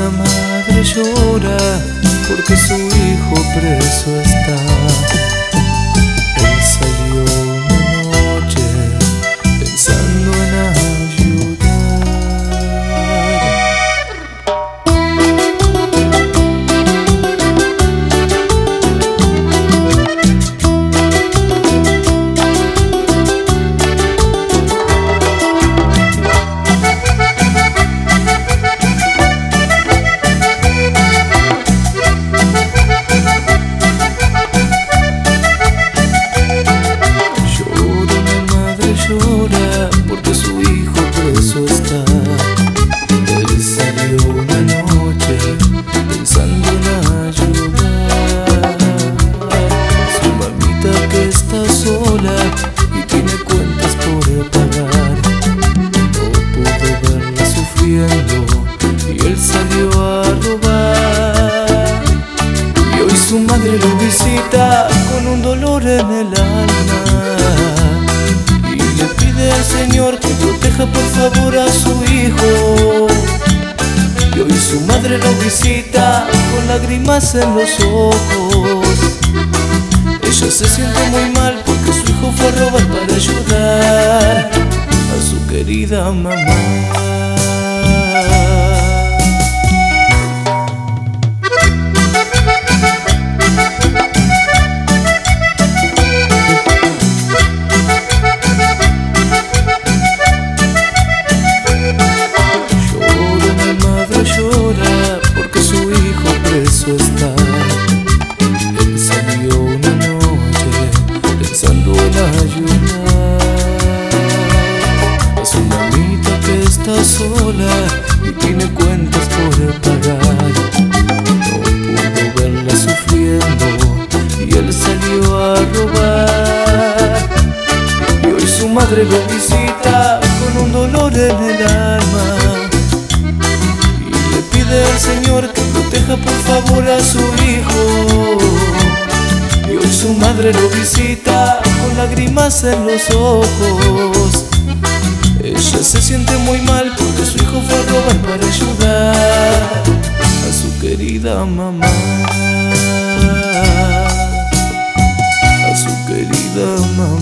madre llora porque su hijo preso está. Él salió una noche pensando en porque su hijo preso está. Él salió una noche pensando en ayudar. Su mamita que está sola y tiene cuentas por pagar, no pudo verla sufriendo y él salió a robar. Y hoy su madre lo visita con un dolor en el alma. Al Señor que proteja por favor a su hijo. Y hoy su madre lo visita con lágrimas en los ojos. Ella se siente muy mal porque su hijo fue a robar para ayudar a su querida mamá. Preso está. Él salió una noche pensando en ayudar a su mamita que está sola y tiene cuentas por pagar. No pudo verla sufriendo y él salió a robar. Y hoy su madre lo visita con un dolor en el alma. Al Señor que proteja por favor a su hijo. Y hoy su madre lo visita con lágrimas en los ojos. Ella se siente muy mal porque su hijo fue a robar para ayudar a su querida mamá. A su querida mamá.